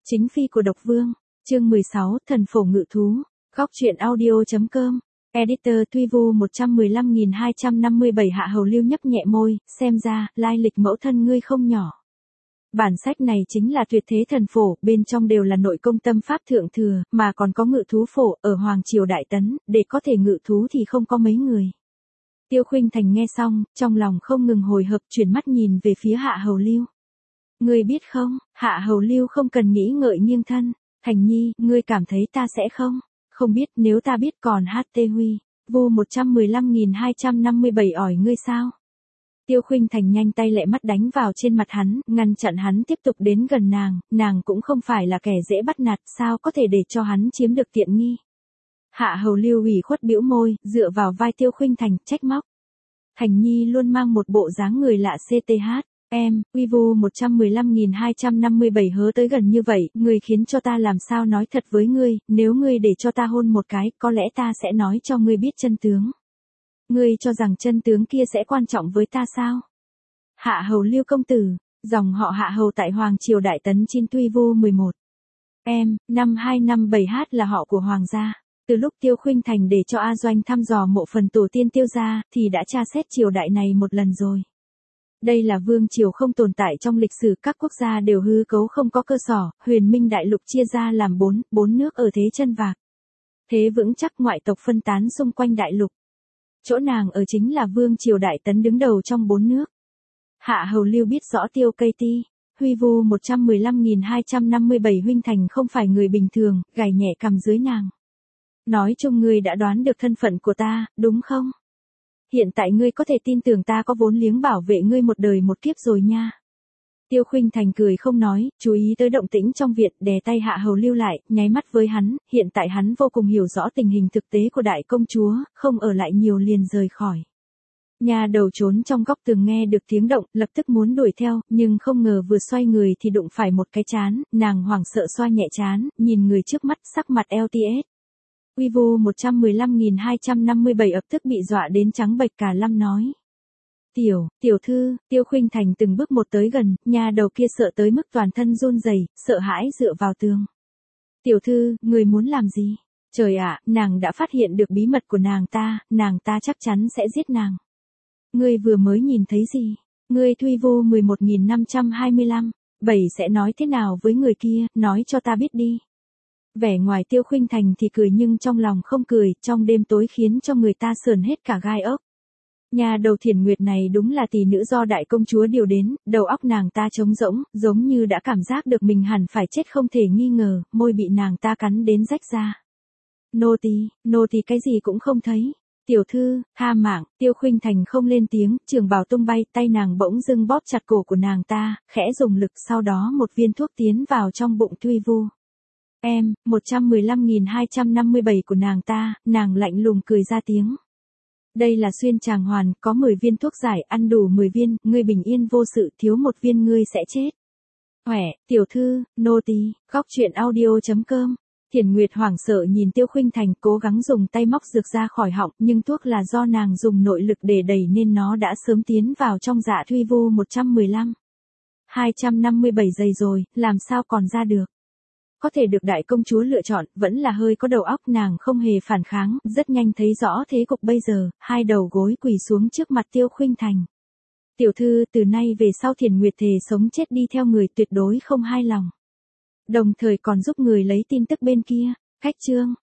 Chính phi của độc vương, chương 16, thần phổ ngự thú, góc truyện audio.com, editor Tuy Vu 115.257 Hạ Hầu Lưu nhấp nhẹ môi, xem ra, lai lịch mẫu thân ngươi không nhỏ. Bản sách này chính là tuyệt thế thần phổ, bên trong đều là nội công tâm pháp thượng thừa, mà còn có ngự thú phổ, ở Hoàng Triều Đại Tấn, để có thể ngự thú thì không có mấy người. Tiêu Khuynh Thành nghe xong, trong lòng không ngừng hồi hộp, chuyển mắt nhìn về phía Hạ Hầu Lưu. Ngươi biết không, Hạ Hầu Lưu không cần nghĩ ngợi nghiêng thân, Thành Nhi, ngươi cảm thấy ta sẽ không? Không biết, nếu ta biết còn HT Huy, Vu 115.257 ỏi ngươi sao? Tiêu Khuynh Thành nhanh tay lẹ mắt đánh vào trên mặt hắn, ngăn chặn hắn tiếp tục đến gần nàng cũng không phải là kẻ dễ bắt nạt, sao có thể để cho hắn chiếm được tiện nghi. Hạ Hầu Lưu ủy khuất bĩu môi, dựa vào vai Tiêu Khuynh Thành, trách móc. Thành Nhi luôn mang một bộ dáng người lạ CTH. Em, Uy Vu 115.257 hớ tới gần như vậy, ngươi khiến cho ta làm sao nói thật với ngươi, nếu ngươi để cho ta hôn một cái, có lẽ ta sẽ nói cho ngươi biết chân tướng. Ngươi cho rằng chân tướng kia sẽ quan trọng với ta sao? Hạ Hầu Lưu công tử, dòng họ Hạ Hầu tại Hoàng Triều Đại Tấn Chin Tuy Vu 11. Em, 5257H là họ của Hoàng gia. Từ lúc Tiêu Khuynh Thành để cho A Doanh thăm dò mộ phần tổ tiên Tiêu gia, thì đã tra xét triều đại này một lần rồi. Đây là vương triều không tồn tại trong lịch sử, các quốc gia đều hư cấu không có cơ sở, Huyền Minh đại lục chia ra làm bốn nước ở thế chân vạc. Thế vững chắc, ngoại tộc phân tán xung quanh đại lục. Chỗ nàng ở chính là vương triều Đại Tấn đứng đầu trong 4 nước. Hạ Hầu Lưu biết rõ Tiêu Cây Ti, Huy Vu 115.257 huynh thành không phải người bình thường, gảy nhẹ cằm dưới nàng. Nói chung ngươi đã đoán được thân phận của ta, đúng không? Hiện tại ngươi có thể tin tưởng ta có vốn liếng bảo vệ ngươi một đời một kiếp rồi nha. Tiêu Khuynh Thành cười không nói, chú ý tới động tĩnh trong viện, đè tay Hạ Hầu Lưu lại, nháy mắt với hắn, hiện tại hắn vô cùng hiểu rõ tình hình thực tế của đại công chúa, không ở lại nhiều liền rời khỏi. Nhà đầu trốn trong góc tường nghe được tiếng động, lập tức muốn đuổi theo, nhưng không ngờ vừa xoay người thì đụng phải một cái trán, nàng hoảng sợ xoa nhẹ trán, nhìn người trước mắt, sắc mặt LTS. Uy Vu 115.257 ập tức bị dọa đến trắng bệch cả lăm nói. Tiểu thư, Tiêu Khuynh Thành từng bước một tới gần, nhà đầu kia sợ tới mức toàn thân run rẩy, sợ hãi dựa vào tường. Tiểu thư, người muốn làm gì? Trời ạ, nàng đã phát hiện được bí mật của nàng ta chắc chắn sẽ giết nàng. Ngươi vừa mới nhìn thấy gì? Ngươi Tuy Vu 11.525, 7 sẽ nói thế nào với người kia, nói cho ta biết đi. Vẻ ngoài Tiêu Khuynh Thành thì cười nhưng trong lòng không cười, trong đêm tối khiến cho người ta sờn hết cả gai ốc. Nhà đầu Thiển Nguyệt này đúng là tỷ nữ do đại công chúa điều đến, đầu óc nàng ta trống rỗng, giống như đã cảm giác được mình hẳn phải chết không thể nghi ngờ, môi bị nàng ta cắn đến rách ra. Nô tỳ cái gì cũng không thấy. Tiểu thư, tha mạng, Tiêu Khuynh Thành không lên tiếng, trường bào tung bay, tay nàng bỗng dưng bóp chặt cổ của nàng ta, khẽ dùng lực, sau đó một viên thuốc tiến vào trong bụng Tuy Vu. Em, 115.257 của nàng ta, nàng lạnh lùng cười ra tiếng. Đây là xuyên tràng hoàn, có 10 viên thuốc giải, ăn đủ 10 viên, ngươi bình yên vô sự, thiếu một viên ngươi sẽ chết. Khỏe, tiểu thư, nô tỳ, góc truyện audio.com. Thiển Nguyệt hoảng sợ nhìn Tiêu Khuynh Thành cố gắng dùng tay móc dược ra khỏi họng, nhưng thuốc là do nàng dùng nội lực để đẩy nên nó đã sớm tiến vào trong dạ Tuy Vu 115.257 giây rồi, làm sao còn ra được. Có thể được đại công chúa lựa chọn, vẫn là hơi có đầu óc, nàng không hề phản kháng, rất nhanh thấy rõ thế cục bây giờ, hai đầu gối quỳ xuống trước mặt Tiêu Khuynh Thành. Tiểu thư, từ nay về sau Thiển Nguyệt thề sống chết đi theo người, tuyệt đối không hai lòng. Đồng thời còn giúp người lấy tin tức bên kia, khách trương.